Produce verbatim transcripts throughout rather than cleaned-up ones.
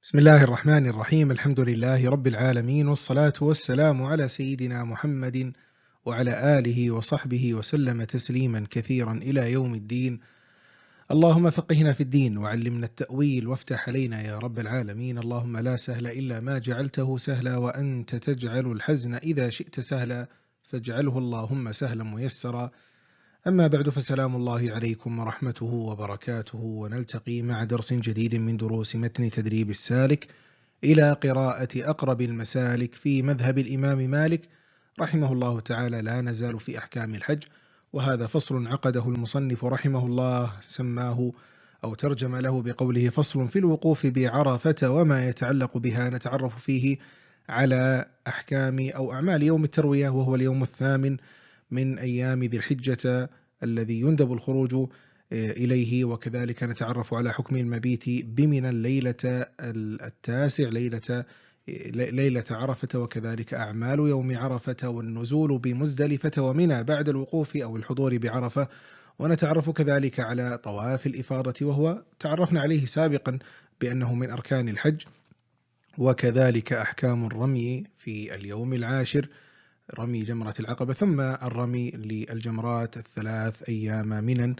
بسم الله الرحمن الرحيم. الحمد لله رب العالمين، والصلاة والسلام على سيدنا محمد وعلى آله وصحبه وسلم تسليما كثيرا إلى يوم الدين. اللهم فقهنا في الدين وعلمنا التأويل وافتح علينا يا رب العالمين. اللهم لا سهل إلا ما جعلته سهلا، وأنت تجعل الحزن إذا شئت سهلا، فاجعله اللهم سهلا ميسرا. أما بعد، فسلام الله عليكم ورحمته وبركاته، ونلتقي مع درس جديد من دروس متن تدريب السالك إلى قراءة أقرب المسالك في مذهب الإمام مالك رحمه الله تعالى. لا نزال في أحكام الحج، وهذا فصل عقده المصنف رحمه الله، سماه أو ترجم له بقوله: فصل في الوقوف بعرفة وما يتعلق بها. نتعرف فيه على أحكام أو أعمال يوم التروية، وهو اليوم الثامن من أيام ذي الحجة الذي يندب الخروج إليه، وكذلك نتعرف على حكم المبيت بمنى الليلة التاسع، ليلة ليلة عرفة، وكذلك أعمال يوم عرفة، والنزول بمزدلفة ومنى بعد الوقوف أو الحضور بعرفة. ونتعرف كذلك على طواف الإفاضة، وهو تعرفنا عليه سابقا بأنه من أركان الحج، وكذلك أحكام الرمي في اليوم العاشر، رمي جمرة العقبة، ثم الرمي للجمرات الثلاث أيام منى،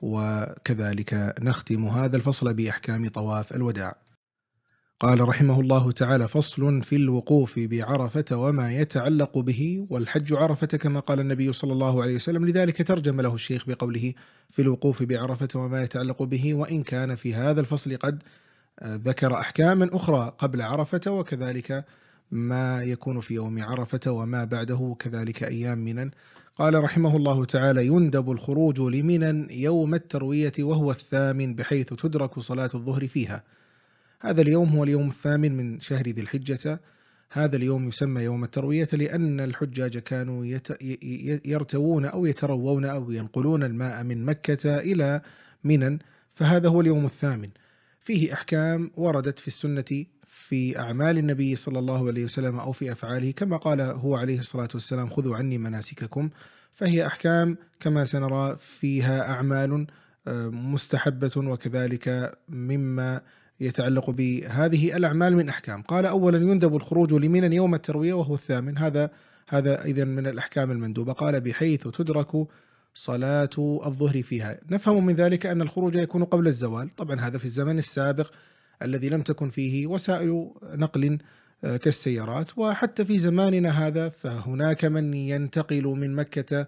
وكذلك نختم هذا الفصل بأحكام طواف الوداع. قال رحمه الله تعالى: فصل في الوقوف بعرفة وما يتعلق به. والحج عرفة كما قال النبي صلى الله عليه وسلم، لذلك ترجم له الشيخ بقوله: في الوقوف بعرفة وما يتعلق به، وإن كان في هذا الفصل قد ذكر أحكاما أخرى قبل عرفة، وكذلك ما يكون في يوم عرفة وما بعده، كذلك أيام منى. قال رحمه الله تعالى: يندب الخروج لمنى يوم التروية وهو الثامن، بحيث تدرك صلاة الظهر فيها. هذا اليوم هو اليوم الثامن من شهر ذي الحجة. هذا اليوم يسمى يوم التروية لأن الحجاج كانوا يرتوون أو يتروون أو ينقلون الماء من مكة إلى منى، فهذا هو اليوم الثامن. فيه أحكام وردت في السنة في أعمال النبي صلى الله عليه وسلم أو في أفعاله، كما قال هو عليه الصلاة والسلام: خذوا عني مناسككم. فهي أحكام كما سنرى فيها أعمال مستحبة، وكذلك مما يتعلق بهذه الأعمال من أحكام. قال: أولا يندب الخروج لمنى يوم التروية وهو الثامن. هذا هذا إذن من الأحكام المندوبة. قال: بحيث تدرك صلاة الظهر فيها. نفهم من ذلك أن الخروج يكون قبل الزوال، طبعا هذا في الزمن السابق الذي لم تكن فيه وسائل نقل كالسيارات، وحتى في زماننا هذا فهناك من ينتقل من مكة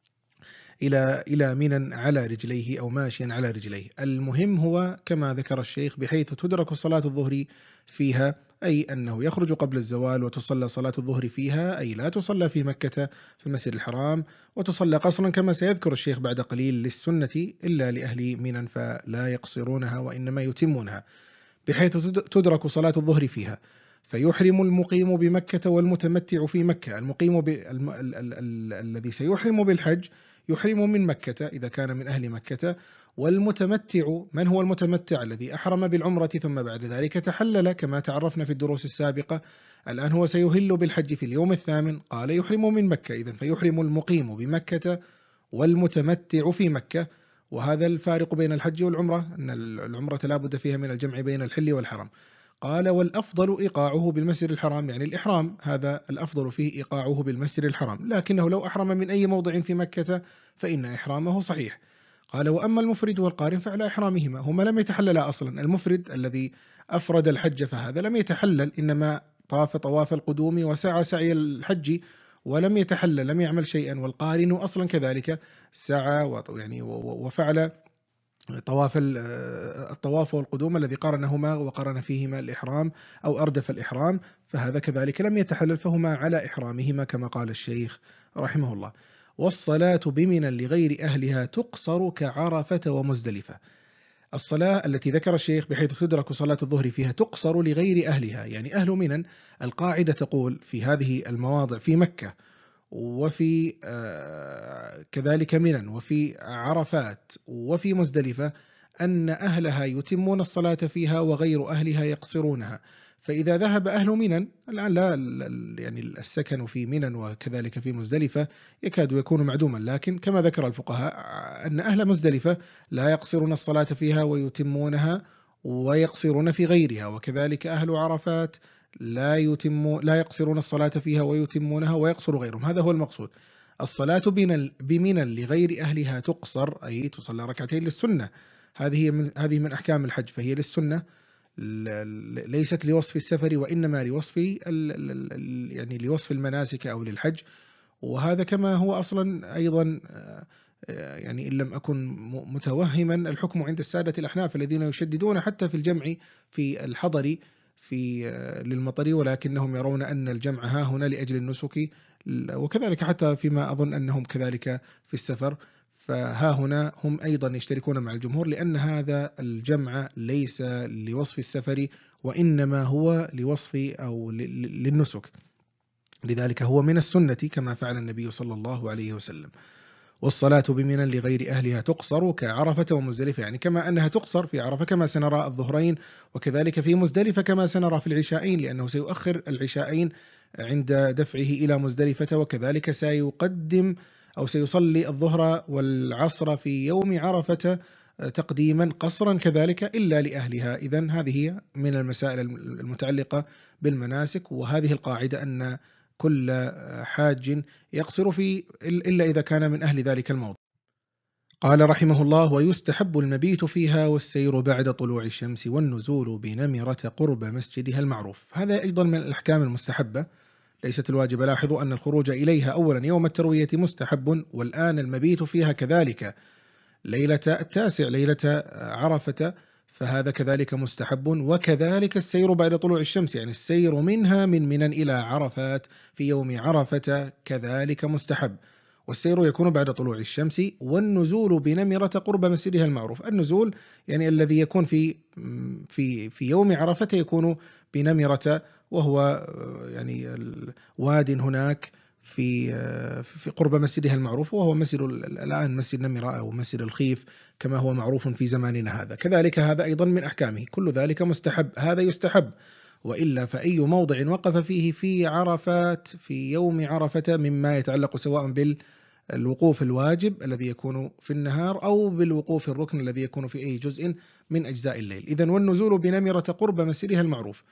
إلى إلى منى على رجليه أو ماشيا على رجليه. المهم هو كما ذكر الشيخ: بحيث تدرك صلاة الظهر فيها، أي أنه يخرج قبل الزوال وتصلى صلاة الظهر فيها، أي لا تصلى في مكة في المسجد الحرام، وتصلى قصرا كما سيذكر الشيخ بعد قليل للسنة، إلا لأهل منى فلا يقصرونها وإنما يتمونها. بحيث تدرك صلاة الظهر فيها، فيحرم المقيم بمكة والمتمتع في مكة. المقيم الم... ال... ال... ال... الذي سيحرم بالحج يحرم من مكة إذا كان من أهل مكة، والمتمتع، من هو المتمتع؟ الذي أحرم بالعمرة ثم بعد ذلك تحلل كما تعرفنا في الدروس السابقة. الآن هو سيهل بالحج في اليوم الثامن، قال يحرم من مكة، إذن فيحرم المقيم بمكة والمتمتع في مكة. وهذا الفارق بين الحج والعمرة، أن العمرة لا بد فيها من الجمع بين الحل والحرم. قال: والأفضل إيقاعه بالمسجد الحرام، يعني الإحرام هذا الأفضل فيه إيقاعه بالمسجد الحرام، لكنه لو أحرم من أي موضع في مكة فإن إحرامه صحيح. قال: وأما المفرد والقارن فعلى إحرامهما، هما لم يتحللا أصلا. المفرد الذي أفرد الحج فهذا لم يتحلل، إنما طاف طواف القدوم وسعى سعي الحج ولم يتحلل، لم يعمل شيئا. والقارن أصلا كذلك سعى يعني وفعل طواف الطواف والقدوم الذي قارنهما وقارن فيهما الإحرام أو أردف الإحرام، فهذا كذلك لم يتحلل، فهما على إحرامهما كما قال الشيخ رحمه الله. والصلاة بمنى لغير أهلها تقصر كعرفة ومزدلفة. الصلاة التي ذكر الشيخ بحيث تدرك صلاة الظهر فيها تقصر لغير أهلها، يعني أهل منى القاعدة تقول في هذه المواضع في مكة وفي كذلك منى وفي عرفات وفي مزدلفة أن أهلها يتمون الصلاة فيها وغير أهلها يقصرونها. فإذا ذهب أهل منى الآن، لا يعني السكن في منى وكذلك في مزدلفة يكاد يكون معدوما، لكن كما ذكر الفقهاء أن أهل مزدلفة لا يقصرون الصلاة فيها ويتمونها، ويقصرون في غيرها، وكذلك أهل عرفات لا يتم لا يقصرون الصلاة فيها ويتمونها ويقصر غيرهم. هذا هو المقصود. الصلاة بمنى لغير أهلها تقصر، أي تصلى ركعتين للسنة. هذه من هذه من أحكام الحج، فهي للسنة ليست لوصف السفر، وإنما لوصف يعني لوصف المناسك أو للحج. وهذا كما هو أصلا أيضا، يعني إن لم أكن متوهما، الحكم عند السادة الأحناف الذين يشددون حتى في الجمع في الحضر في للمطر، ولكنهم يرون أن الجمع ها هنا لأجل النسك، وكذلك حتى فيما أظن أنهم كذلك في السفر، فها هنا هم أيضا يشتركون مع الجمهور، لأن هذا الجمع ليس لوصف السفر، وإنما هو لوصف أو للنسك، لذلك هو من السنة كما فعل النبي صلى الله عليه وسلم. والصلاة بمنى لغير أهلها تقصر كعرفة ومزدلفة، يعني كما أنها تقصر في عرفة كما سنرى الظهرين، وكذلك في مزدلفة كما سنرى في العشاءين، لأنه سيؤخر العشاءين عند دفعه إلى مزدلفة، وكذلك سيقدم أو سيصلي الظهر والعصر في يوم عرفة تقديما قصرا كذلك إلا لأهلها. إذن هذه من المسائل المتعلقة بالمناسك، وهذه القاعدة أن كل حاج يقصر في إلا إذا كان من أهل ذلك الموضع. قال رحمه الله: ويستحب المبيت فيها والسير بعد طلوع الشمس والنزول بنمرة قرب مسجدها المعروف. هذا أيضا من الأحكام المستحبة ليست الواجبة. لاحظوا أن الخروج إليها أولا يوم التروية مستحب، والآن المبيت فيها كذلك ليلة التاسع ليلة عرفة، فهذا كذلك مستحب، وكذلك السير بعد طلوع الشمس، يعني السير منها من منى إلى عرفات في يوم عرفة كذلك مستحب، والسير يكون بعد طلوع الشمس. والنزول بنمرة قرب مسجدها المعروف، النزول يعني الذي يكون في في في يوم عرفة يكون بنمرة، وهو يعني واد هناك في في قرب مسجدها المعروف، وهو مسجد الآن مسجد نمرة أو مسجد الخيف كما هو معروف في زماننا هذا. كذلك هذا أيضا من أحكامه، كل ذلك مستحب، هذا يستحب. وإلا فأي موضع وقف فيه في عرفات في يوم عرفة مما يتعلق سواء بالوقوف الواجب الذي يكون في النهار أو بالوقوف الركن الذي يكون في أي جزء من أجزاء الليل. إذن والنزول بنمرة قرب مسجدها المعروف،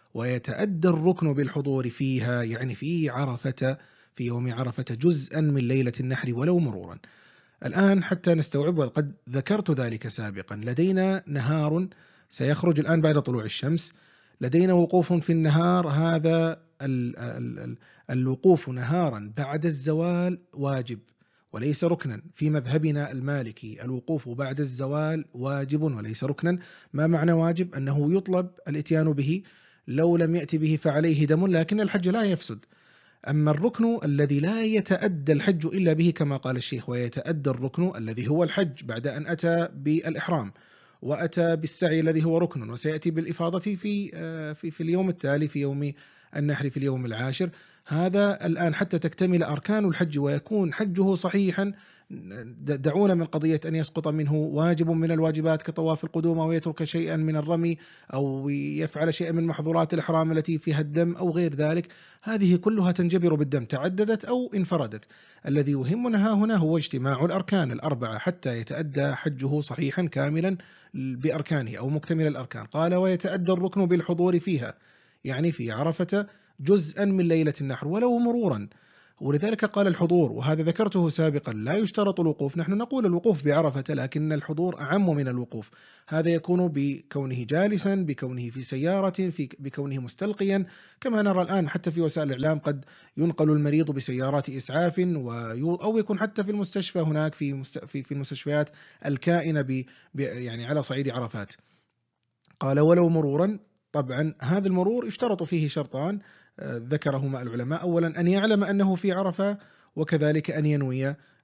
ويتأدى الركن بالحضور فيها، يعني في عرفة في يوم عرفة جزءا من ليلة النحر ولو مرورا. الآن حتى نستوعب، وقد ذكرت ذلك سابقا، لدينا نهار سيخرج الآن بعد طلوع الشمس، لدينا وقوف في النهار، هذا ال ال ال الوقوف نهارا بعد الزوال واجب وليس ركنا. في مذهبنا المالكي الوقوف بعد الزوال واجب وليس ركنا. ما معنى واجب؟ أنه يطلب الاتيان به، لو لم يأتي به فعليه دم، لكن الحج لا يفسد. أما الركن الذي لا يتأدى الحج إلا به كما قال الشيخ: ويتأدى الركن الذي هو الحج بعد أن أتى بالإحرام وأتى بالسعي الذي هو ركن، وسيأتي بالإفاضة في في في اليوم التالي في يوم النحر في اليوم العاشر. هذا الآن حتى تكتمل أركان الحج ويكون حجه صحيحا، دعونا من قضية أن يسقط منه واجب من الواجبات كطواف القدوم، أو يترك شيئا من الرمي، أو يفعل شيئا من محظورات الإحرام التي فيها الدم أو غير ذلك. هذه كلها تنجبر بالدم تعددت أو انفردت. الذي يهمنا ها هنا هو اجتماع الأركان الأربعة حتى يتأدى حجه صحيحا كاملا بأركانه أو مكتمل الأركان. قال: ويتأدى الركن بالحضور فيها، يعني في عرفة جزءا من ليلة النحر ولو مرورا. ولذلك قال الحضور، وهذا ذكرته سابقا، لا يشترط الوقوف. نحن نقول الوقوف بعرفة، لكن الحضور أعم من الوقوف. هذا يكون بكونه جالسا، بكونه في سيارة، في بكونه مستلقيا، كما نرى الآن حتى في وسائل الإعلام قد ينقل المريض بسيارات إسعاف، أو يكون حتى في المستشفى هناك في في المستشفيات الكائنة ب يعني على صعيد عرفات. قال: ولو مرورا. طبعا هذا المرور يشترط فيه شرطان ذكرهما العلماء: أولا أن يعلم أنه في عرفة، وكذلك أن ينوي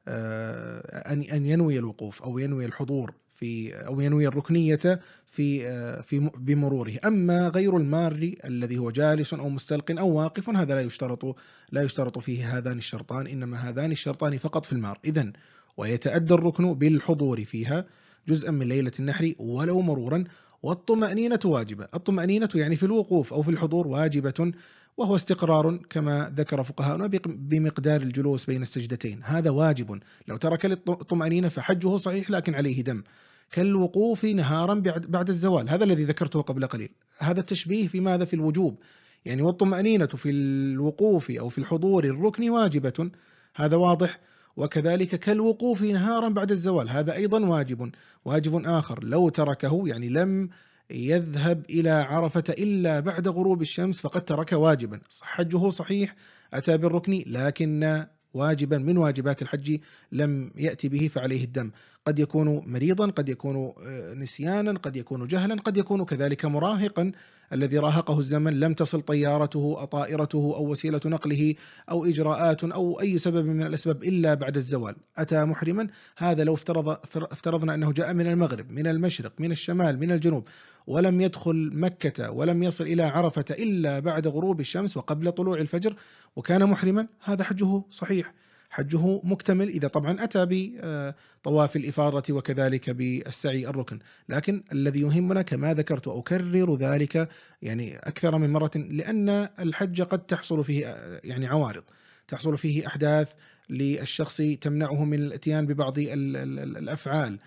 أن أن ينوي الوقوف أو ينوي الحضور في أو ينوي الركنية في في بمروره. أما غير المار الذي هو جالس أو مستلق أو واقف، هذا لا يشترط لا يشترط فيه هذان الشرطان، إنما هذان الشرطان فقط في المار. إذن ويتأدى الركن بالحضور فيها جزءا من ليلة النحر ولو مرورا. والطمأنينة واجبة. الطمأنينة يعني في الوقوف أو في الحضور واجبة، وهو استقرار كما ذكر فقهاؤنا بمقدار الجلوس بين السجدتين، هذا واجب. لو ترك الطمأنينة فحجه صحيح لكن عليه دم. كالوقوف نهارا بعد الزوال، هذا الذي ذكرته قبل قليل. هذا التشبيه في ماذا؟ في الوجوب، يعني والطمأنينة في الوقوف أو في الحضور الركن واجبة، هذا واضح. وكذلك كالوقوف نهارا بعد الزوال، هذا أيضا واجب، واجب آخر لو تركه يعني لم يذهب إلى عرفة إلا بعد غروب الشمس فقد ترك واجبا، حجه صحيح، أتى بالركن لكن واجبا من واجبات الحج لم يأتي به فعليه الدم. قد يكون مريضا، قد يكون نسيانا، قد يكون جهلا، قد يكون كذلك مراهقا الذي راهقه الزمن، لم تصل طيارته أو طائرته أو وسيلة نقله أو إجراءات أو أي سبب من الأسباب إلا بعد الزوال، أتى محرما. هذا لو افترض افترضنا أنه جاء من المغرب، من المشرق، من الشمال، من الجنوب، ولم يدخل مكة ولم يصل إلى عرفة إلا بعد غروب الشمس وقبل طلوع الفجر وكان محرما، هذا حجه صحيح، حجه مكتمل إذا طبعا أتى بطواف الإفاضة وكذلك بالسعي الركن. لكن الذي يهمنا كما ذكرت أكرر ذلك يعني أكثر من مرة، لأن الحج قد تحصل فيه يعني عوارض، تحصل فيه أحداث للشخص تمنعه من الاتيان ببعض الأفعال،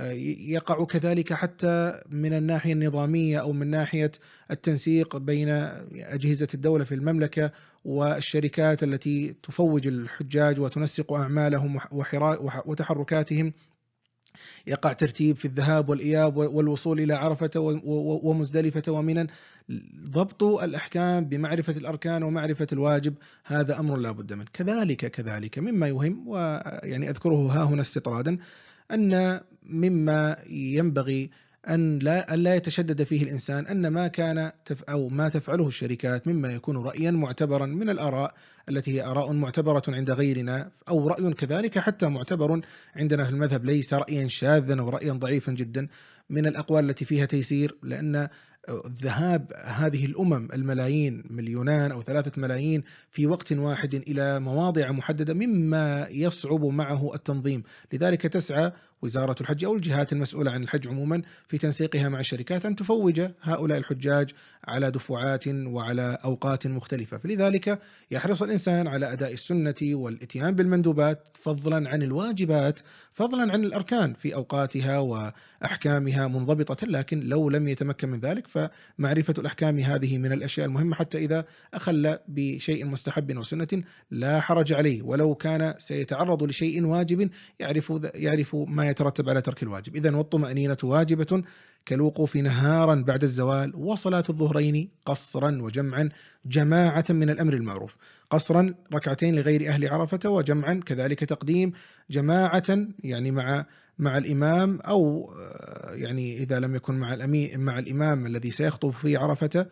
يقع كذلك حتى من الناحية النظامية أو من ناحية التنسيق بين أجهزة الدولة في المملكة والشركات التي تفوج الحجاج وتنسق أعمالهم وتحركاتهم، يقع ترتيب في الذهاب والإياب والوصول إلى عرفة ومزدلفة ومنى. ضبط الأحكام بمعرفة الأركان ومعرفة الواجب هذا أمر لا بد منه. كذلك كذلك مما يهم، ويعني أذكره ها هنا استطرادا، أن مما ينبغي أن لا, أن لا يتشدد فيه الإنسان أن ما كان تف أو ما تفعله الشركات مما يكون رأيا معتبرا من الآراء التي هي آراء معتبرة عند غيرنا، أو رأي كذلك حتى معتبر عندنا في المذهب، ليس رأيا شاذا أو رأيا ضعيفا جدا، من الأقوال التي فيها تيسير. لأن ذهاب هذه الأمم الملايين، مليونان أو ثلاثة ملايين في وقت واحد إلى مواضع محددة مما يصعب معه التنظيم، لذلك تسعى وزارة الحج أو الجهات المسؤولة عن الحج عموما في تنسيقها مع الشركات أن تفوج هؤلاء الحجاج على دفعات وعلى أوقات مختلفة. فلذلك يحرص الإنسان على أداء السنة والإتيان بالمندوبات فضلا عن الواجبات، فضلا عن الأركان في أوقاتها وأحكامها منضبطة. لكن لو لم يتمكن من ذلك فمعرفة الأحكام هذه من الأشياء المهمة، حتى إذا أخل بشيء مستحب وسنة لا حرج عليه، ولو كان سيتعرض لشيء واجب يعرف يعرف ما يترتب على ترك الواجب. إذن والطمأنينة واجبة كالوقوف نهارا بعد الزوال، وصلاة الظهرين قصرا وجمعا جماعة من الأمر المعروف، قصرا ركعتين لغير أهل عرفة، وجمعا كذلك تقديم جماعة يعني مع مع الإمام، أو يعني إذا لم يكن مع الأمين مع الإمام الذي سيخطب في عرفة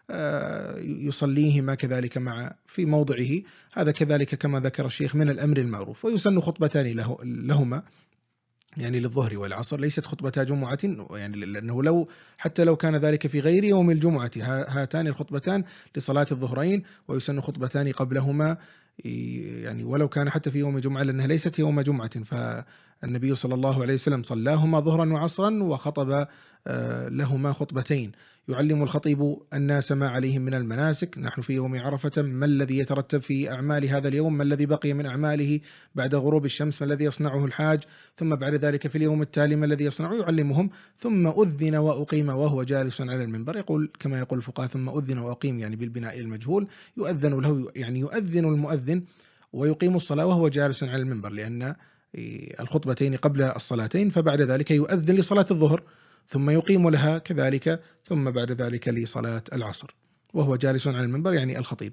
يصليهما كذلك مع في موضعه، هذا كذلك كما ذكر الشيخ من الأمر المعروف. ويسن خطبتان له لهما يعني للظهر والعصر، ليست خطبتا جمعة، يعني لأنه لو حتى لو كان ذلك في غير يوم الجمعة، هاتان الخطبتان لصلاة الظهرين، ويسن خطبتان قبلهما يعني ولو كان حتى في يوم الجمعة، لأنها ليست يوم جمعة، فالنبي صلى الله عليه وسلم صلاهما ظهرا وعصرا وخطب لهما خطبتين، يعلم الخطيب الناس ما عليهم من المناسك. نحن في يوم عرفة، ما الذي يترتب في أعمال هذا اليوم، ما الذي بقي من أعماله بعد غروب الشمس، ما الذي يصنعه الحاج، ثم بعد ذلك في اليوم التالي ما الذي يصنعه، يعلمهم. ثم أذن وأقيم وهو جالس على المنبر، يقول كما يقول الفقهاء ثم أذن وأقيم يعني بالبناء المجهول، يؤذن له يعني يؤذن المؤذن ويقيم الصلاة وهو جالس على المنبر، لأن الخطبتين قبل الصلاتين، فبعد ذلك يؤذن لصلاة الظهر ثم يقيم لها كذلك، ثم بعد ذلك لصلاة العصر وهو جالس على المنبر يعني الخطيب.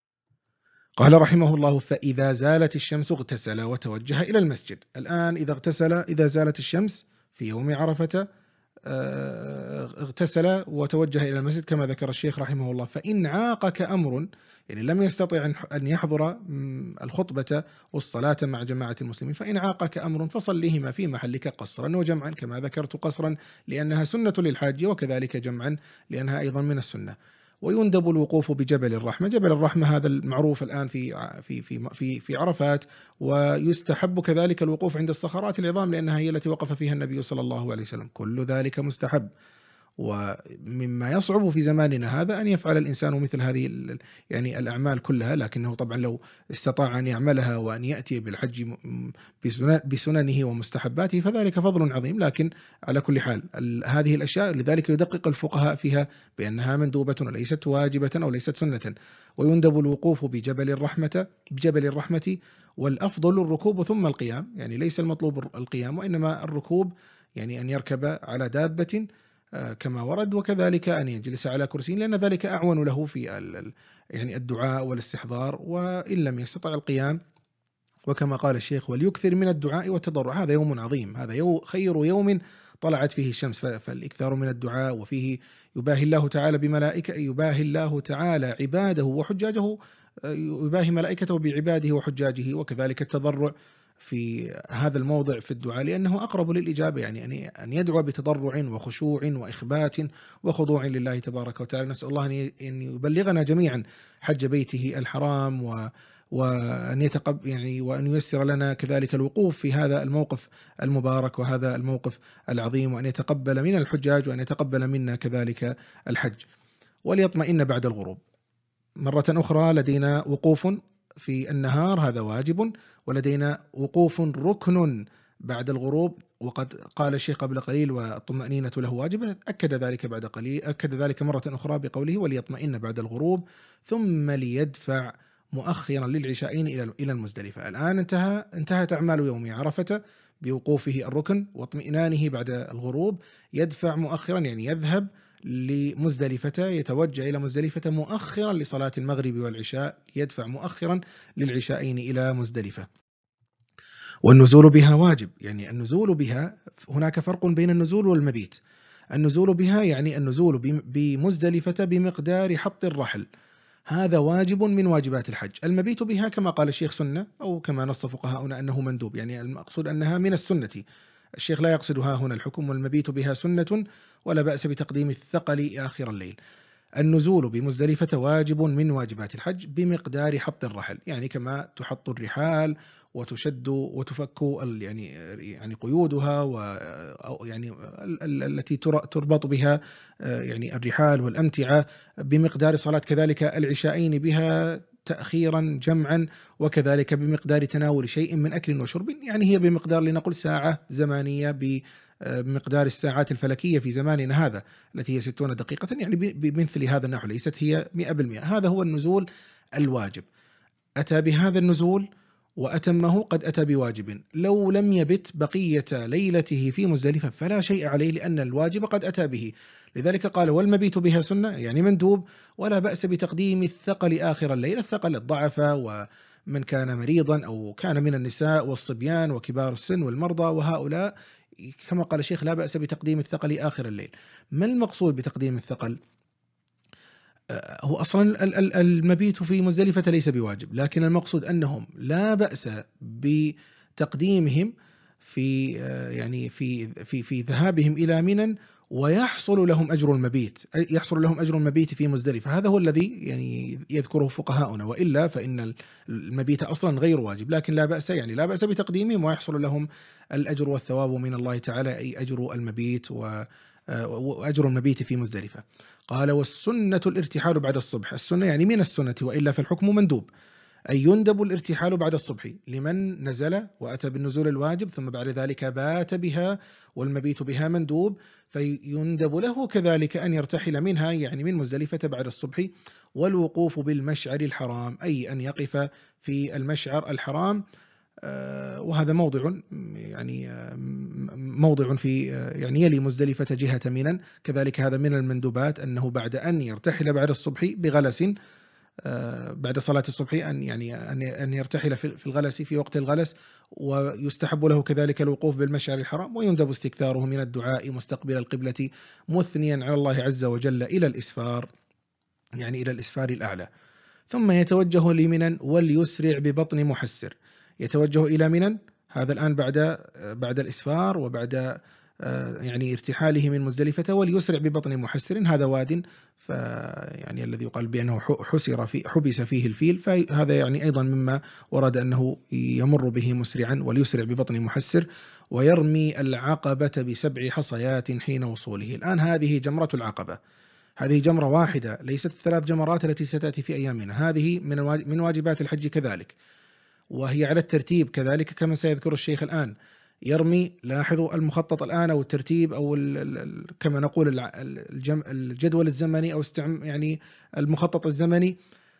قال رحمه الله: فإذا زالت الشمس اغتسل وتوجه إلى المسجد. الآن إذا اغتسل، إذا زالت الشمس في يوم عرفة اغتسل وتوجه إلى المسجد كما ذكر الشيخ رحمه الله. فإن عاقك أمر، يعني لم يستطع أن يحضر الخطبة والصلاة مع جماعة المسلمين، فإن عاقك أمر فصليهما في محلك قصرا وجمعا، كما ذكرت قصرا لأنها سنة للحاج، وكذلك جمعا لأنها أيضا من السنة. ويندب الوقوف بجبل الرحمة. جبل الرحمة هذا المعروف الآن في في في في في عرفات، ويستحب كذلك الوقوف عند الصخرات العظام لأنها هي التي وقف فيها النبي صلى الله عليه وسلم، كل ذلك مستحب. ومما يصعب في زماننا هذا أن يفعل الإنسان مثل هذه يعني الأعمال كلها، لكنه طبعا لو استطاع أن يعملها وأن يأتي بالحج بسننه ومستحباته فذلك فضل عظيم. لكن على كل حال هذه الأشياء لذلك يدقق الفقهاء فيها بأنها مندوبة وليست واجبة أو ليست سنة. ويندب الوقوف بجبل الرحمة بجبل الرحمة والأفضل الركوب ثم القيام، يعني ليس المطلوب القيام وإنما الركوب، يعني أن يركب على دابة كما ورد، وكذلك أن يجلس على كرسي لأن ذلك أعون له في يعني الدعاء والاستحضار، وإن لم يستطع القيام. وكما قال الشيخ وليكثر من الدعاء والتضرع، هذا يوم عظيم، هذا يوم خير يوم طلعت فيه الشمس، فالإكثار من الدعاء، وفيه يباهي الله تعالى بملائكة يباهي الله تعالى عباده وحجاجه، يباهي ملائكته بعباده وحجاجه، وكذلك التضرع في هذا الموضع في الدعاء لأنه أقرب للإجابة، يعني أن يدعو بتضرع وخشوع وإخبات وخضوع لله تبارك وتعالى. نسأل الله أن يبلغنا جميعا حج بيته الحرام و وأن يتقب يعني وأن ييسر لنا كذلك الوقوف في هذا الموقف المبارك وهذا الموقف العظيم، وأن يتقبل من الحجاج وأن يتقبل منا كذلك الحج. وليطمئن بعد الغروب. مرة أخرى لدينا وقوف في النهار هذا واجب، ولدينا وقوف ركن بعد الغروب، وقد قال الشيخ قبل قليل والطمأنينة له واجبة، أكد ذلك بعد قليل أكد ذلك مرة أخرى بقوله وليطمئن بعد الغروب ثم ليدفع مؤخرا للعشاءين إلى إلى المزدلفة. الآن انتهى انتهت أعمال يوم عرفة بوقوفه الركن واطمئنانه بعد الغروب، يدفع مؤخرا يعني يذهب لمزدلفة، يتوجه إلى مزدلفة مؤخرا لصلاة المغرب والعشاء، يدفع مؤخرا للعشاءين إلى مزدلفة. والنزول بها واجب، يعني النزول بها هناك فرق بين النزول والمبيت. النزول بها يعني النزول بمزدلفة بمقدار حط الرحل، هذا واجب من واجبات الحج. المبيت بها كما قال الشيخ سنة، أو كما نص فقهاؤنا أنه مندوب، يعني المقصود أنها من السنة. الشيخ لا يقصد ها هنا الحكم، والمبيت بها سنة ولا بأس بتقديم الثقل آخر الليل. النزول بمزدلفة واجب من واجبات الحج بمقدار حط الرحل، يعني كما تحط الرحال وتشد وتفك يعني يعني قيودها، و يعني التي تربط بها يعني الرحال والأمتعة، بمقدار صلاة كذلك العشاءين بها تأخيرا جمعا، وكذلك بمقدار تناول شيء من أكل وشرب، يعني هي بمقدار لنقل ساعة زمانية بمقدار الساعات الفلكية في زماننا هذا التي هي ستون دقيقة، يعني بمثل هذا النحو، ليست هي مئة بالمئة. هذا هو النزول الواجب، أتى بهذا النزول وأتمه قد أتى بواجب. لو لم يبت بقية ليلته في مزدلفة فلا شيء عليه، لأن الواجب قد أتى به. لذلك قال والمبيت بها سنة يعني مندوب، ولا بأس بتقديم الثقل آخر الليل، الثقل الضعف ومن كان مريضا أو كان من النساء والصبيان وكبار السن والمرضى، وهؤلاء كما قال الشيخ لا بأس بتقديم الثقل آخر الليل. ما المقصود بتقديم الثقل؟ هو أصلا المبيت في مزدلفة ليس بواجب، لكن المقصود أنهم لا بأس بتقديمهم في يعني في في في ذهابهم إلى منى، ويحصل لهم أجر المبيت، يحصل لهم أجر المبيت في مزدلفة. هذا هو الذي يعني يذكره فقهاؤنا، وإلا فإن المبيت أصلا غير واجب، لكن لا بأس يعني لا بأس بتقديمهم ويحصل لهم الأجر والثواب من الله تعالى، أي أجر المبيت و وأجر المبيت في مزدلفة. قال والسنة الارتحال بعد الصبح، السنة يعني من السنة، وإلا فالحكم مندوب، أي يندب الارتحال بعد الصبح لمن نزل وأتى بالنزول الواجب ثم بعد ذلك بات بها والمبيت بها مندوب، فيندب له كذلك أن يرتحل منها يعني من مزدلفة بعد الصبح. والوقوف بالمشعر الحرام أي أن يقف في المشعر الحرام، وهذا موضع يعني موضع في يعني يلي مزدلفة جهة منى، كذلك هذا من المندوبات أنه بعد أن يرتحل بعد الصبح بغلس، بعد صلاة الصبح أن يعني أن يرتحل في الغلس في وقت الغلس، ويستحب له كذلك الوقوف بالمشعر الحرام، ويندب استكثاره من الدعاء مستقبل القبلة مثنيا على الله عز وجل إلى الإسفار، يعني إلى الإسفار الأعلى. ثم يتوجه لمنى وليسرع ببطن محسر، يتوجه إلى منى هذا الآن بعد بعد الإسفار وبعد يعني ارتحاله من مزدلفة، وليسرع ببطن محسر، هذا واد فيعني الذي يقال بأنه حسر في حبس فيه الفيل، فهذا يعني أيضا مما ورد أنه يمر به مسرعا وليسرع ببطن محسر. ويرمي العقبة بسبع حصيات حين وصوله. الآن هذه جمرة العقبة، هذه جمرة واحدة ليست الثلاث جمرات التي ستأتي في أيامنا، هذه من من واجبات الحج كذلك، وهي على الترتيب كذلك كما سيذكر الشيخ الآن. يرمي، لاحظوا المخطط الآن أو الترتيب أو ال ال كما نقول الجدول الزمني أو يعني المخطط الزمني.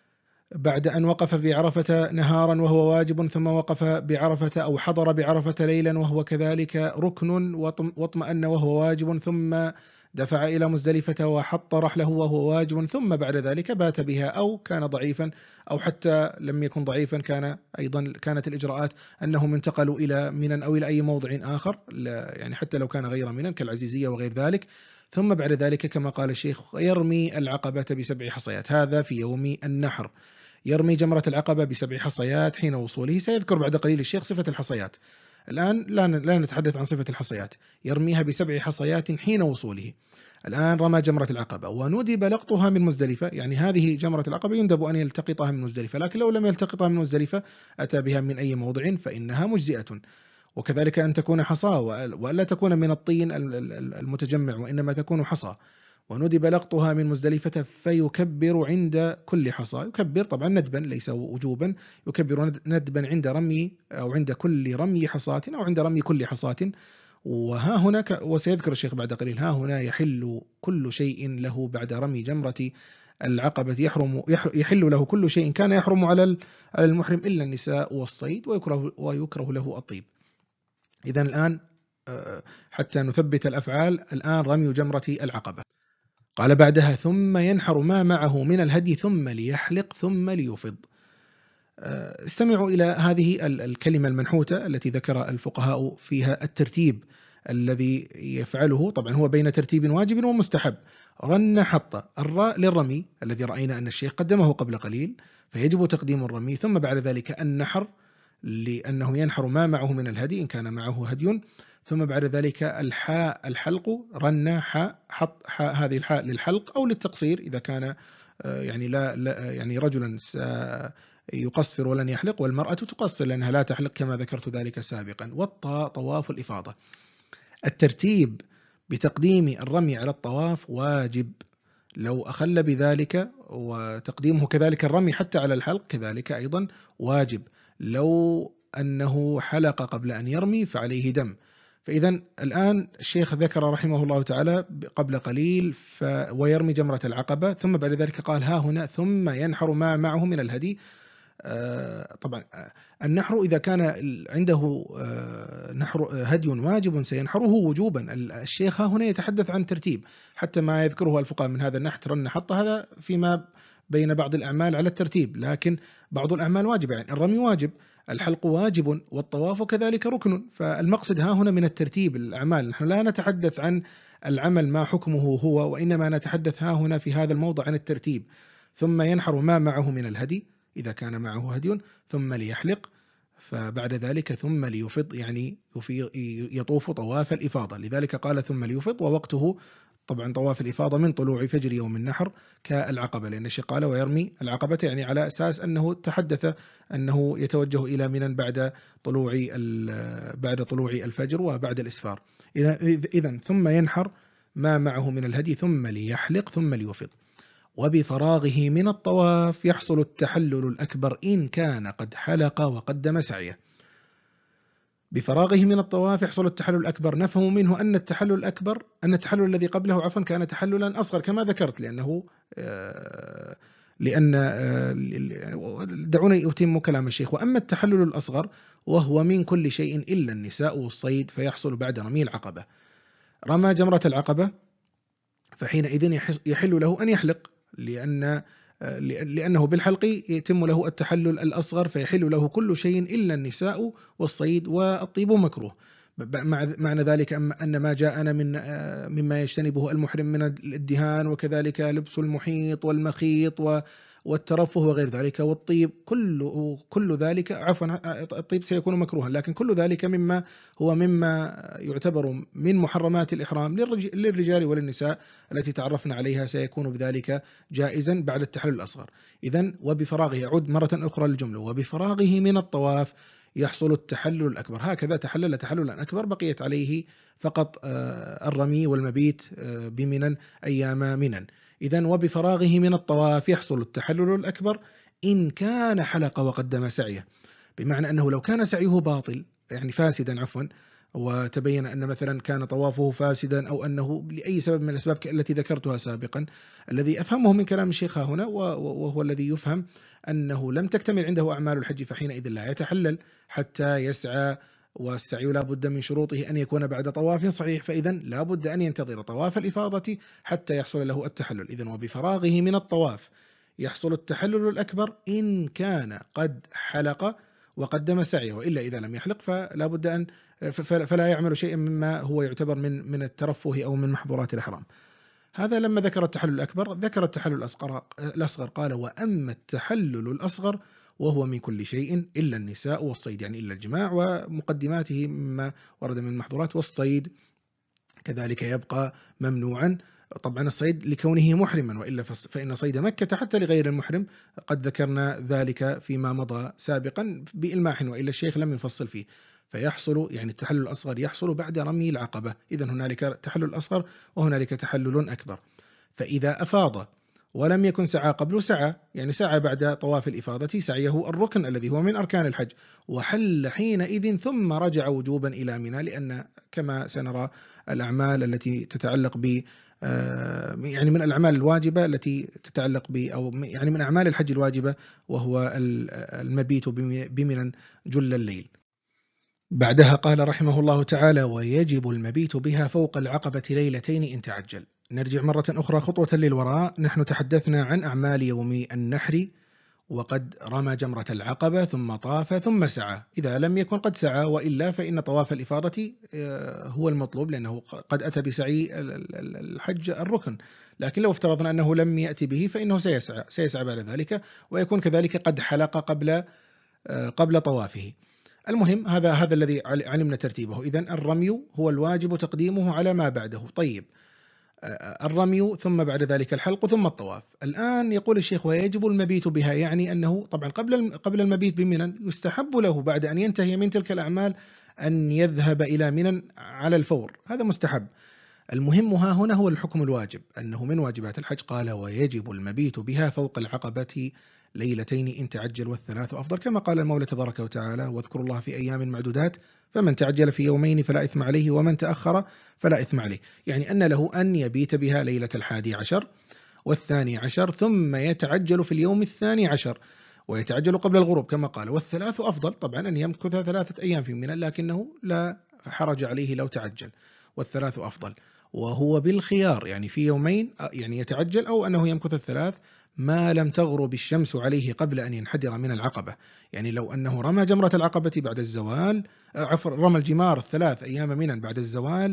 بعد أن وقف بعرفة نهارا وهو واجب، ثم وقف بعرفة أو حضر بعرفة ليلا وهو كذلك ركن، واطمأن وهو واجب، ثم دفع إلى مزدلفة وحط رحله وهو واجب، ثم بعد ذلك بات بها، أو كان ضعيفا أو حتى لم يكن ضعيفا كان أيضا كانت الإجراءات أنهم انتقلوا إلى منى أو إلى أي موضع آخر، يعني حتى لو كان غير منى كالعزيزية وغير ذلك. ثم بعد ذلك كما قال الشيخ يرمي العقبة بسبع حصيات، هذا في يوم النحر. يرمي جمرة العقبة بسبع حصيات حين وصوله. سيذكر بعد قليل الشيخ صفة الحصيات، الآن لا نتحدث عن صفة الحصيات. يرميها بسبع حصيات حين وصوله. الآن رمى جمرة العقبة وندب لقطها من مزدلفة، يعني هذه جمرة العقبة يندب أن يلتقطها من مزدلفة، لكن لو لم يلتقطها من مزدلفة أتى بها من أي موضع فإنها مجزئة. وكذلك أن تكون حصى، وألا تكون من الطين المتجمع، وإنما تكون حصى. وندب لقطها من مزدلفة فيكبر عند كل حصى، يكبر طبعا ندبا ليس وجوبا، يكبر ندبا عند رمي أو عند كل رمي حصاة أو عند رمي كل حصاة. وها هنا وسيذكر الشيخ بعد قليل، ها هنا يحل كل شيء له بعد رمي جمرة العقبة، يحرم يحل له كل شيء كان يحرم على المحرم إلا النساء والصيد، ويكره ويكره له الطيب. إذن الآن حتى نثبت الأفعال، الآن رمي جمرة العقبة. قال بعدها ثم ينحر ما معه من الهدي ثم ليحلق ثم ليفض. استمعوا إلى هذه الكلمة المنحوتة التي ذكر الفقهاء فيها الترتيب الذي يفعله، طبعا هو بين ترتيب واجب ومستحب. رن حط، الراء للرمي الذي رأينا أن الشيخ قدمه قبل قليل، فيجب تقديم الرمي. ثم بعد ذلك النحر لأنه ينحر ما معه من الهدي إن كان معه هدي. ثم بعد ذلك الحاء الحلق، رن حاء حط، حاء هذه الحاء للحلق أو للتقصير إذا كان يعني لا, لا يعني رجلا يقصر ولن يحلق، والمرأة تقصر لأنها لا تحلق كما ذكرت ذلك سابقا. والطاء طواف الإفاضة. الترتيب بتقديم الرمي على الطواف واجب لو أخل بذلك، وتقديمه كذلك الرمي حتى على الحلق كذلك أيضا واجب. لو أنه حلق قبل أن يرمي فعليه دم. فإذا الآن الشيخ ذكر رحمه الله تعالى قبل قليل ف ويرمي جمرة العقبة، ثم بعد ذلك قال ها هنا ثم ينحر ما معه من الهدي. آه طبعا النحر إذا كان عنده آه نحر هدي واجب سينحره وجوبا. الشيخ ها هنا يتحدث عن ترتيب، حتى ما يذكره الفقهاء من هذا النحر النحط هذا فيما بين بعض الأعمال على الترتيب، لكن بعض الأعمال واجبة، يعني الرمي واجب، الحلق واجب، والطواف كذلك ركن. فالمقصد ها هنا من الترتيب الأعمال، نحن لا نتحدث عن العمل ما حكمه هو، وإنما نتحدث ها هنا في هذا الموضع عن الترتيب. ثم ينحر ما معه من الهدي إذا كان معه هدي، ثم ليحلق، فبعد ذلك ثم ليفض، يعني يطوف طواف الإفاضة. لذلك قال ثم ليفض، ووقته طبعا طواف الإفاضة من طلوع فجر يوم النحر كالعقبة، لأن الشيخ قال ويرمي العقبة، يعني على أساس أنه تحدث أنه يتوجه إلى منى بعد طلوع بعد طلوع الفجر وبعد الإسفار. إذا ثم ينحر ما معه من الهدي ثم ليحلق ثم ليفض. وبفراغه من الطواف يحصل التحلل الأكبر إن كان قد حلق وقدم سعيه. بفراغه من الطواف يحصل التحلل الأكبر، نفهم منه أن التحلل الأكبر أن التحلل الذي قبله عفوا كان تحللا أصغر كما ذكرت، لأنه لأن دعوني أتم كلام الشيخ. وأما التحلل الأصغر وهو من كل شيء إلا النساء والصيد فيحصل بعد رمي العقبة. رمى جمرة العقبة فحينئذ يحل له أن يحلق، لأن لأنه بالحلق يتم له التحلل الأصغر، فيحل له كل شيء إلا النساء والصيد، والطيب مكروه. معنى ذلك أن ما جاءنا من مما يجتنبه المحرم من الدهان، وكذلك لبس المحيط والمخيط والترفه وغير ذلك، والطيب، كل كل ذلك، عفوا الطيب سيكون مكروها، لكن كل ذلك مما هو مما يعتبر من محرمات الإحرام للرجال وللنساء التي تعرفنا عليها، سيكون بذلك جائزا بعد التحلل الأصغر. إذن وبفراغه، يعود مرة أخرى للجملة، وبفراغه من الطواف يحصل التحلل الأكبر. هكذا تحلل تحللا أكبر، بقيت عليه فقط الرمي والمبيت بمنى أيام منى. إذن وبفراغه من الطواف يحصل التحلل الأكبر إن كان حلق وقدم سعيه، بمعنى أنه لو كان سعيه باطل، يعني فاسدا عفوا، وتبين أن مثلا كان طوافه فاسدا، أو أنه لأي سبب من الأسباب التي ذكرتها سابقا، الذي أفهمه من كلام الشيخ هنا وهو الذي يفهم أنه لم تكتمل عنده أعمال الحج، فحينئذ لا يتحلل حتى يسعى، والسعي لا بد من شروطه أن يكون بعد طواف صحيح، فإذا لا بد أن ينتظر طواف الإفاضة حتى يحصل له التحلل. إذن وبفراغه من الطواف يحصل التحلل الأكبر إن كان قد حلق وقدم سعيه، وإلا إذا لم يحلق فلا بد أن فلا يعمل شيئا مما هو يعتبر من من الترفه أو من محظورات الإحرام. هذا لما ذكر التحلل الأكبر. ذكر التحلل الأصغر الأصغر قال: وأما التحلل الأصغر وهو من كل شيء إلا النساء والصيد، يعني إلا الجماع ومقدماته مما ورد من المحظورات، والصيد كذلك يبقى ممنوعا. طبعا الصيد لكونه محرما، وإلا فإن صيد مكة حتى لغير المحرم قد ذكرنا ذلك فيما مضى سابقا بإلماح، وإلا الشيخ لم يفصل فيه. فيحصل يعني التحلل الأصغر يحصل بعد رمي العقبة. إذن هنالك تحلل أصغر وهنالك تحلل أكبر. فإذا أفاض ولم يكن سعى قبل، سعى يعني سعى بعد طواف الإفاضة سعيه الركن الذي هو من أركان الحج، وحل حينئذ ثم رجع وجوبا إلى منى، لأن كما سنرى الأعمال التي تتعلق ب يعني من الأعمال الواجبة التي تتعلق ب أو يعني من أعمال الحج الواجبة وهو المبيت بمنى جل الليل. بعدها قال رحمه الله تعالى: ويجب المبيت بها فوق العقبة ليلتين إن تعجل. نرجع مرة أخرى خطوة للوراء. نحن تحدثنا عن أعمال يوم النحر، وقد رمى جمرة العقبة ثم طاف ثم سعى، إذا لم يكن قد سعى، وإلا فإن طواف الإفاضة هو المطلوب، لأنه قد أتى بسعي الحج الركن. لكن لو افترضنا أنه لم يأتي به فإنه سيسعى سيسعى بعد ذلك، ويكون كذلك قد حلق قبل قبل طوافه. المهم هذا هذا الذي علمنا ترتيبه. إذن الرمي هو الواجب تقديمه على ما بعده. طيب، الرمي ثم بعد ذلك الحلق ثم الطواف. الآن يقول الشيخ: ويجب المبيت بها، يعني أنه طبعا قبل قبل المبيت بمنى يستحب له بعد أن ينتهي من تلك الأعمال أن يذهب إلى منى على الفور، هذا مستحب. المهم ها هنا هو الحكم الواجب، أنه من واجبات الحج. قال: ويجب المبيت بها فوق العقبة ليلتين إن تعجل والثلاث أفضل، كما قال المولى تبارك وتعالى: واذكروا الله في أيام معدودات فمن تعجل في يومين فلا إثم عليه ومن تأخر فلا إثم عليه. يعني أن له أن يبيت بها ليلة الحادي عشر والثاني عشر، ثم يتعجل في اليوم الثاني عشر، ويتعجل قبل الغروب كما قال. والثلاث أفضل، طبعا أن يمكث ثلاثة أيام في منى، لكنه لا حرج عليه لو تعجل، والثلاث أفضل. وهو بالخيار، يعني في يومين يعني يتعجل، أو أنه يمكث الثلاث ما لم تغرب الشمس عليه قبل أن ينحدر من العقبة. يعني لو أنه رمى جمرة العقبة بعد الزوال، عفوا رمى الجمار الثلاث أيام منى بعد الزوال،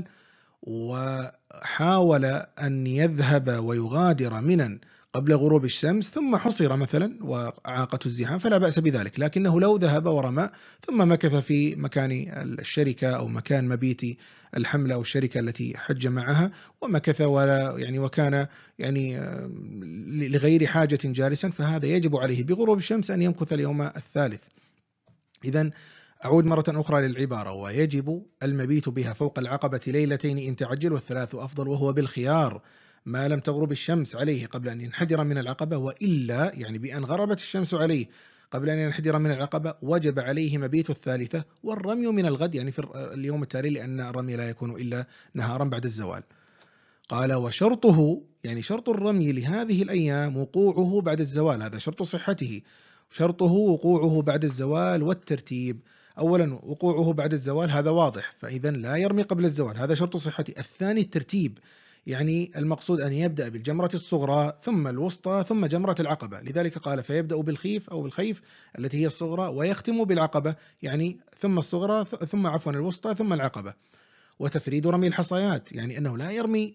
وحاول أن يذهب ويغادر منى قبل غروب الشمس، ثم حصر مثلا وعاقته الزحام، فلا بأس بذلك. لكنه لو ذهب ورمى ثم مكث في مكان الشركة أو مكان مبيت الحملة أو الشركة التي حج معها، ومكث ولا يعني وكان يعني لغير حاجة جالسا، فهذا يجب عليه بغروب الشمس أن يمكث اليوم الثالث. إذن أعود مرة أخرى للعبارة: ويجب المبيت بها فوق العقبة ليلتين إن تعجل والثلاث أفضل، وهو بالخيار ما لم تغرب الشمس عليه قبل أن ينحدر من العقبة، وإلا يعني بأن غربت الشمس عليه قبل أن ينحدر من العقبة وجب عليه مبيت الثالثة والرمي من الغد، يعني في اليوم التالي، لأن الرمي لا يكون إلا نهارا بعد الزوال. قال: وشرطه، يعني شرط الرمي لهذه الأيام وقوعه بعد الزوال، هذا شرط صحته. شرطه وقوعه بعد الزوال والترتيب. أولا وقوعه بعد الزوال هذا واضح، فإذا لا يرمي قبل الزوال، هذا شرط صحته. الثاني الترتيب، يعني المقصود أن يبدأ بالجمرة الصغرى ثم الوسطى ثم جمرة العقبة، لذلك قال: فيبدأ بالخيف أو بالخيف التي هي الصغرى، ويختم بالعقبة، يعني ثم الصغرى ثم عفوا الوسطى ثم العقبة. وتفريد رمي الحصيات، يعني أنه لا يرمي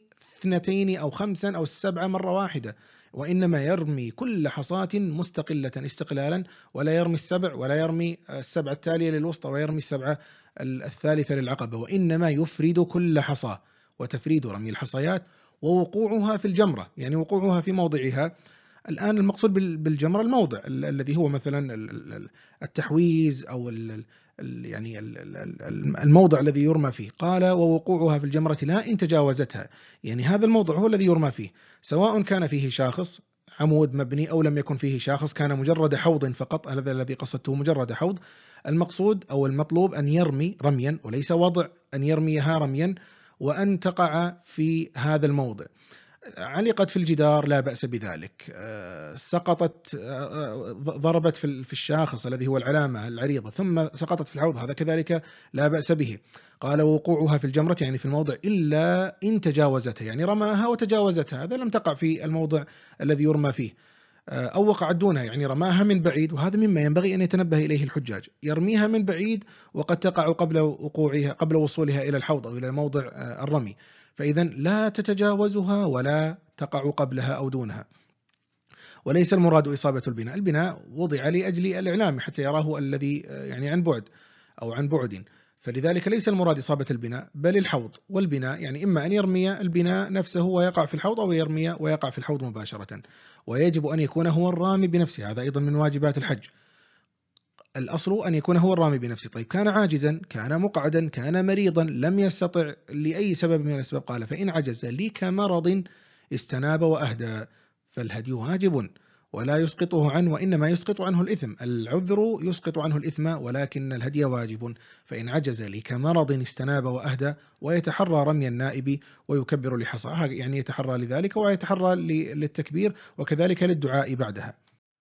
اثنتين أو خمسا أو السبعة مرة واحدة، وإنما يرمي كل حصاة مستقلة استقلالا، ولا يرمي السبع ولا يرمي السبعة التالية للوسطى ويرمي السبعة الثالثة للعقبة، وإنما يفرد كل حصاة. وتفريد رمي الحصيات ووقوعها في الجمرة، يعني وقوعها في موضعها. الآن المقصود بالجمرة الموضع الذي هو مثلا التحويز أو يعني الموضع الذي يرمى فيه. قال ووقوعها في الجمرة لا إن تجاوزتها، يعني هذا الموضع هو الذي يرمى فيه، سواء كان فيه شاخص عمود مبني أو لم يكن فيه شاخص، كان مجرد حوض فقط، هذا الذي قصدته مجرد حوض. المقصود أو المطلوب أن يرمي رميا، وليس وضع، أن يرميها رميا وأن تقع في هذا الموضع. علقت في الجدار لا بأس بذلك، سقطت ضربت في الشاخص الذي هو العلامة العريضة ثم سقطت في الحوض، هذا كذلك لا بأس به. قال وقوعها في الجمرة يعني في الموضع إلا إن تجاوزتها، يعني رماها وتجاوزتها، هذا لم تقع في الموضع الذي يرمى فيه، أو وقعت دونها، يعني رماها من بعيد، وهذا مما ينبغي أن يتنبه إليه الحجاج، يرميها من بعيد وقد تقع قبل وقوعها قبل وصولها إلى الحوض أو إلى موضع الرمي، فإذا لا تتجاوزها ولا تقع قبلها أو دونها. وليس المراد إصابة البناء، البناء وضع لأجل الإعلام حتى يراه الذي يعني عن بعد أو عن بعد، فلذلك ليس المراد إصابة البناء بل الحوض. والبناء يعني إما أن يرمي البناء نفسه ويقع في الحوض، أو يرمي ويقع في الحوض مباشرة، ويجب أن يكون هو الرامي بنفسه، هذا أيضا من واجبات الحج، الأصل أن يكون هو الرامي بنفسه. طيب كان عاجزا، كان مقعدا، كان مريضا، لم يستطع لأي سبب من الأسباب، قال فإن عجز لي كمرض استناب وأهدى، فالهدي واجب ولا يسقطه عنه، وإنما يسقط عنه الإثم، العذر يسقط عنه الإثم ولكن الهدي واجب. فإن عجز لي كمرض استناب وأهدى، ويتحرى رمي النائب ويكبر لحصاه، يعني يتحرى لذلك ويتحرى للتكبير وكذلك للدعاء بعدها.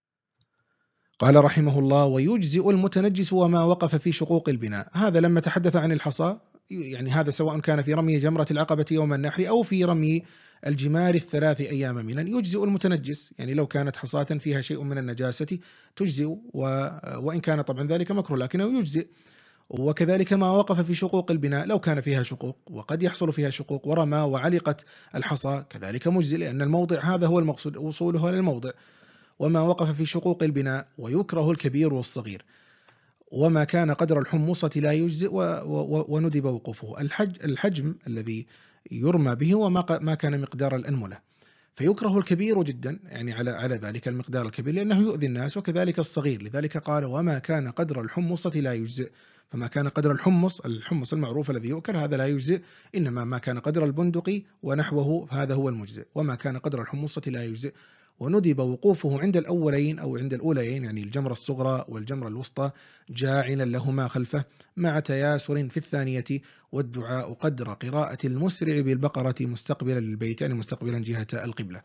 قال رحمه الله ويجزئ المتنجس وما وقف في شقوق البناء. هذا لما تحدث عن الحصى، يعني هذا سواء كان في رمي جمرة العقبة يوم النحر أو في رمي الجمار الثلاث أيام منا، يجزئ المتنجس، يعني لو كانت حصاة فيها شيء من النجاسة تجزئ، وإن كان طبعا ذلك مكروه لكنه يجزئ. وكذلك ما وقف في شقوق البناء، لو كان فيها شقوق وقد يحصل فيها شقوق ورمى وعلقت الحصى كذلك مجزئ، لأن الموضع هذا هو المقصود وصولها للموضع. وما وقف في شقوق البناء ويكره الكبير والصغير. وما كان قدر الحمصة لا يجزئ وندب وقوفه. الحج الحجم الذي يرمى به وما ما كان مقدار الأنملة، فيكره الكبير جدا، يعني على على ذلك المقدار الكبير لأنه يؤذي الناس، وكذلك الصغير، لذلك قال وما كان قدر الحمصة لا يجزئ. فما كان قدر الحمص الحمص المعروف الذي يؤكل هذا لا يجزئ، إنما ما كان قدر البندق ونحوه هذا هو المجزئ. وما كان قدر الحمصة لا يجزئ. وندب وقوفه عند الأولين أو عند الأوليين، يعني الجمرة الصغرى والجمرة الوسطى، جاعلا لهما خلفه مع تياسر في الثانية، والدعاء قدر قراءة المسرع بالبقرة مستقبلا للبيت، يعني مستقبلا جهة القبلة.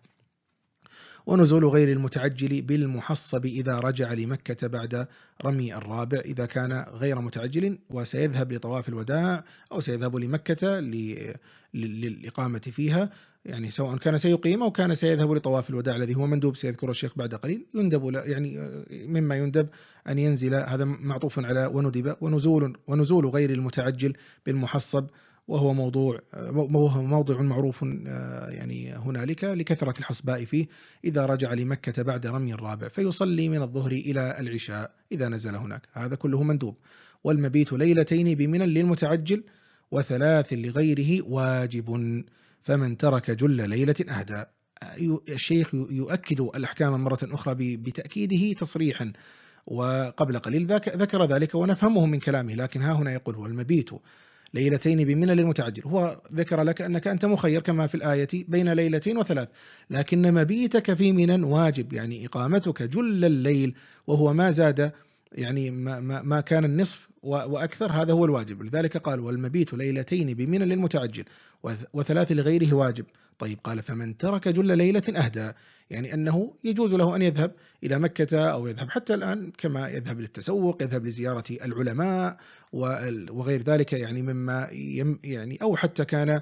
ونزول غير المتعجل بالمحصب إذا رجع لمكة بعد رمي الرابع، إذا كان غير متعجل وسيذهب لطواف الوداع أو سيذهب لمكة للإقامة فيها، يعني سواء كان سيقيم أو كان سيذهب لطواف الوداع الذي هو مندوب سيذكر الشيخ بعد قليل، يندب يعني مما يندب أن ينزل، هذا معطوف على وندب. ونزول ونزول غير المتعجل بالمحصب، وهو موضوع وهو موضع معروف يعني هنالك لكثرة الحصباء فيه، إذا رجع لمكة بعد رمي الرابع فيصلي من الظهر إلى العشاء إذا نزل هناك، هذا كله مندوب. والمبيت ليلتين بمنى للمتعجل وثلاث لغيره واجب، فمن ترك جل ليلة أهدى. الشيخ يؤكد الأحكام مرة أخرى بتأكيده تصريحا، وقبل قليل ذكر ذلك ونفهمه من كلامه، لكن ها هنا يقول والمبيت ليلتين بمنى للمتعجل، هو ذكر لك أنك أنت مخير كما في الآية بين ليلتين وثلاث، لكن مبيتك في منى واجب، يعني إقامتك جل الليل وهو ما زاد، يعني ما, ما, ما كان النصف وأكثر، هذا هو الواجب. لذلك قال والمبيت ليلتين بمنى للمتعجل وثلاث لغيره واجب. طيب قال فمن ترك جل ليلة أهدى، يعني أنه يجوز له أن يذهب إلى مكة أو يذهب حتى الآن كما يذهب للتسوق، يذهب لزيارة العلماء وغير ذلك، يعني مما يعني أو حتى كان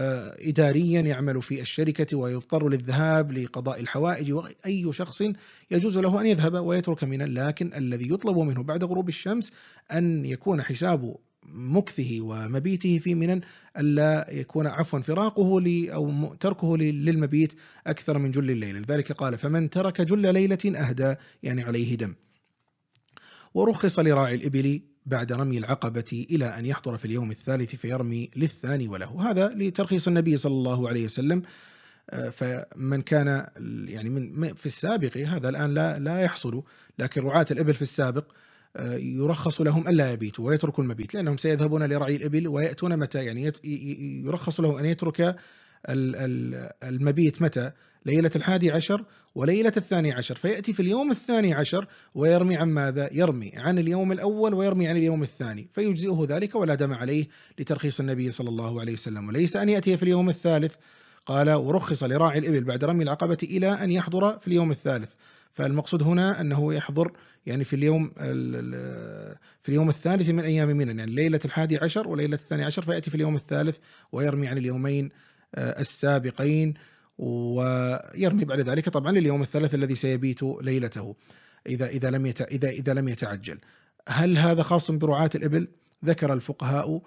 إداريا يعمل في الشركة ويضطر للذهاب لقضاء الحوائج، وأي شخص يجوز له أن يذهب ويترك منى، لكن الذي يطلب منه بعد غروب الشمس أن يكون حساب مكثه ومبيته في منى ألا يكون عفوا فراقه أو تركه للمبيت أكثر من جل الليل. لذلك قال فمن ترك جل ليلة أهدى، يعني عليه دم. ورخص لراعي الإبل بعد رمي العقبة إلى أن يحضر في اليوم الثالث فيرمي للثاني وله، هذا لترخيص النبي صلى الله عليه وسلم. فمن كان يعني من في السابق، هذا الآن لا لا يحصل، لكن رعاة الإبل في السابق يرخص لهم ألا يبيتوا ويتركوا المبيت، لأنهم سيذهبون لرعي الإبل ويأتون متى، يعني يرخص لهم أن يترك المبيت متى؟ ليلة الحادي عشر وليلة الثاني عشر، فيأتي في اليوم الثاني عشر ويرمي عن ماذا؟ يرمي عن اليوم الأول ويرمي عن اليوم الثاني، فيجزئه ذلك ولا دم عليه لترخيص النبي صلى الله عليه وسلم. وليس أن يأتي في اليوم الثالث، قال ورخص لراعي الإبل بعد رمي العقبة إلى أن يحضر في اليوم الثالث، فالمقصود هنا أنه يحضر يعني في اليوم في اليوم الثالث من أيام منى، يعني ليلة الحادي عشر وليلة الثاني عشر، فيأتي في اليوم الثالث ويرمي عن اليومين السابقين، ويرمي بعد ذلك طبعا لليوم الثالث الذي سيبيت ليلته إذا إذا لم إذا إذا لم يتعجل. هل هذا خاص برعاة الإبل؟ ذكر الفقهاء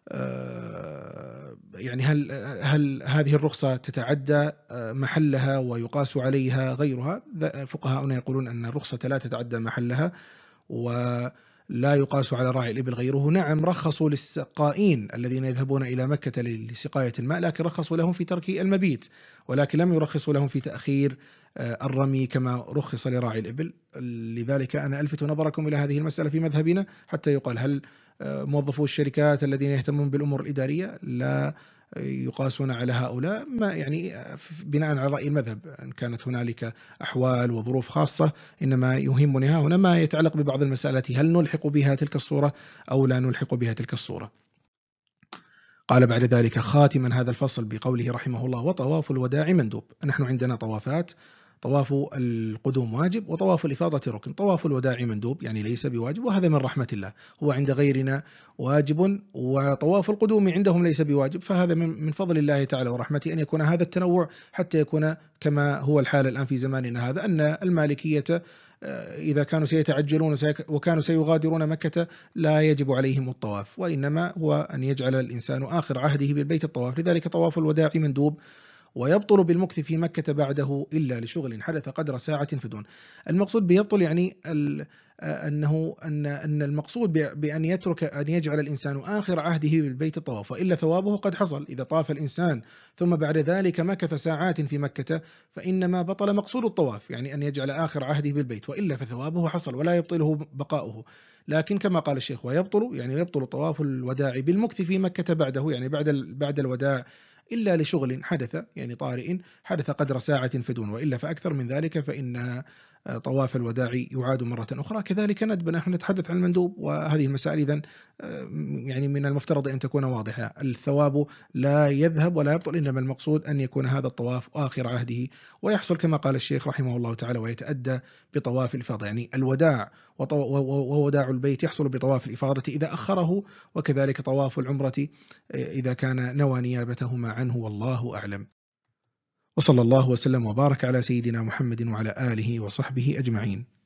يعني هل هل هذه الرخصة تتعدى محلها ويقاس عليها غيرها؟ فقهاؤنا يقولون أن الرخصة لا تتعدى محلها ولا يقاس على راعي الإبل غيره. نعم، رخصوا للسقائين الذين يذهبون إلى مكة لسقاية الماء، لكن رخصوا لهم في ترك المبيت، ولكن لم يرخصوا لهم في تأخير الرمي كما رخص لراعي الإبل. لذلك أنا ألفت نظركم إلى هذه المسألة في مذهبنا حتى يقال هل موظفو الشركات الذين يهتمون بالأمور الإدارية لا يقاسون على هؤلاء؟ ما يعني بناء على رأي المذهب، إن كانت هنالك أحوال وظروف خاصة، إنما يهمني ها هنا ما يتعلق ببعض المسألة، هل نلحق بها تلك الصورة أو لا نلحق بها تلك الصورة. قال بعد ذلك خاتما هذا الفصل بقوله رحمه الله وطواف الوداع مندوب. نحن عندنا طوافات، طواف القدوم واجب وطواف الإفاضة ركن، طواف الوداع مندوب يعني ليس بواجب، وهذا من رحمة الله، هو عند غيرنا واجب وطواف القدوم عندهم ليس بواجب، فهذا من فضل الله تعالى ورحمته أن يكون هذا التنوع حتى يكون كما هو الحال الآن في زماننا هذا، أن المالكية إذا كانوا سيتعجلون وكانوا سيغادرون مكة لا يجب عليهم الطواف، وإنما هو أن يجعل الإنسان آخر عهده بالبيت الطواف. لذلك طواف الوداع مندوب ويبطل بالمكث في مكة بعده إلا لشغل حدث قدر ساعة فدون. المقصود بيبطل يعني أنه أن أن المقصود بأن يترك أن يجعل الإنسان آخر عهده بالبيت الطواف، وإلا ثوابه قد حصل. إذا طاف الإنسان ثم بعد ذلك مكث ساعات في مكة فإنما بطل مقصود الطواف، يعني أن يجعل آخر عهده بالبيت، وإلا فثوابه حصل ولا يبطله بقاؤه. لكن كما قال الشيخ ويبطل يعني يبطل طواف الوداع بالمكث في مكة بعده، يعني بعد بعد الوداع إلا لشغل حدث يعني طارئ حدث قدر ساعة فدون، وإلا فأكثر من ذلك فإن طواف الوداع يعاد مرة أخرى. كذلك ندب، نحن نتحدث عن المندوب، وهذه المسائل إذن يعني من المفترض أن تكون واضحة، الثواب لا يذهب ولا يبطل، إنما المقصود أن يكون هذا الطواف آخر عهده، ويحصل كما قال الشيخ رحمه الله تعالى ويتأدى بطواف الإفاضة، يعني الوداع ووداع البيت يحصل بطواف الإفاضة إذا أخره، وكذلك طواف العمرة إذا كان نوى نيابتهما عنه، والله أعلم. وصلى الله وسلم وبارك على سيدنا محمد وعلى آله وصحبه أجمعين.